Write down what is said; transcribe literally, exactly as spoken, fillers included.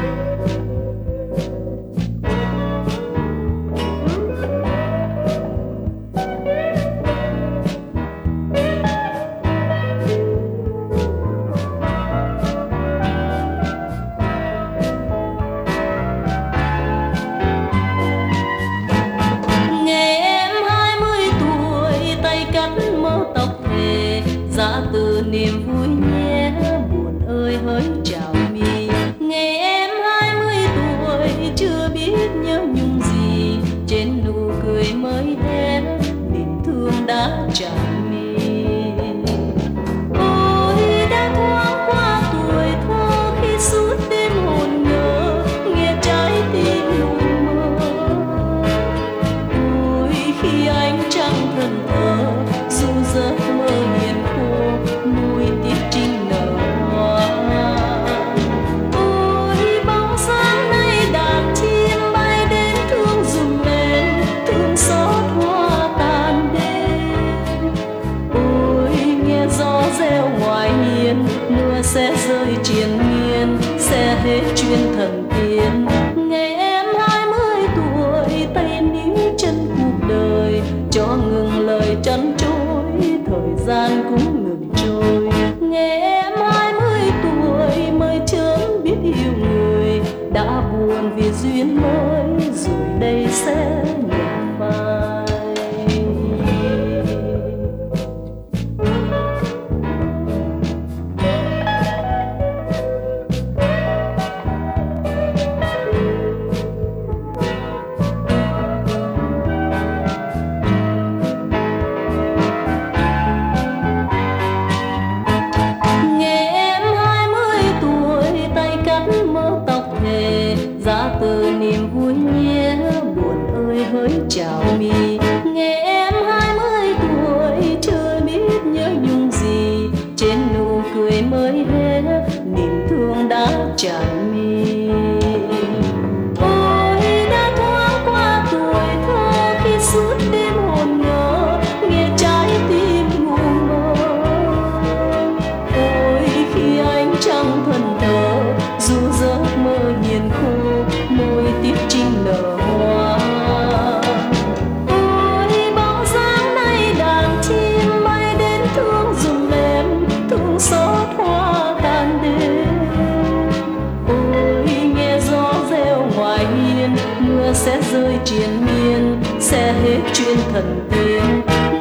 Dạ từ niềm vui nhé, buồn ơi hỡi chào mi. Ngày em hai mươi tuổi chưa biết nhớ nhung gì, trên nụ cười mới hé niềm thương đã tràn mi. Ôi đã thoáng qua tuổi thơ khi suốt đêm hồn ngơ nghe trái tim mù mờ. Ôi khi ánh trăng thần thơ dù giấc mơ hiền mùi tiết trinh nở hoa. Ôi bóng sáng nay đàn chim bay đến thương dùm em, thương xót hoa tàn đêm. Ôi nghe gió reo ngoài hiên, mưa sẽ rơi triền miên, sẽ hết chuyên thần tiên. Ngày em hai mươi tuổi tay níu chân cuộc đời, cho ngừng lời chăn trôi, thời gian cũng ngừng trôi. Ngày em hai mươi tuổi mới chớm biết yêu người, đã buồn vì duyên mới rồi đây sẽ nhạt phai. Dạ từ niềm vui nhé, buồn ơi hỡi chào mi. Nghe em hai mươi tuổi chưa biết nhớ nhung gì, trên nụ cười mới hé niềm thương đã tràn mi. Ôi đã thoáng qua tuổi thơ khi suốt đêm hồn ngơ nghe trái tim ngu mơ. Ôi khi ánh trăng thần thơ dù giấc mơ hiền khô, môi tiết trinh nở hoa. Ôi bóng dáng nay đàn chim bay đến thương dùm em, thương xót hoa tàn đêm. Ôi nghe gió reo ngoài hiên, mưa sẽ rơi triền miên, sẽ hết chuyên thần tiên.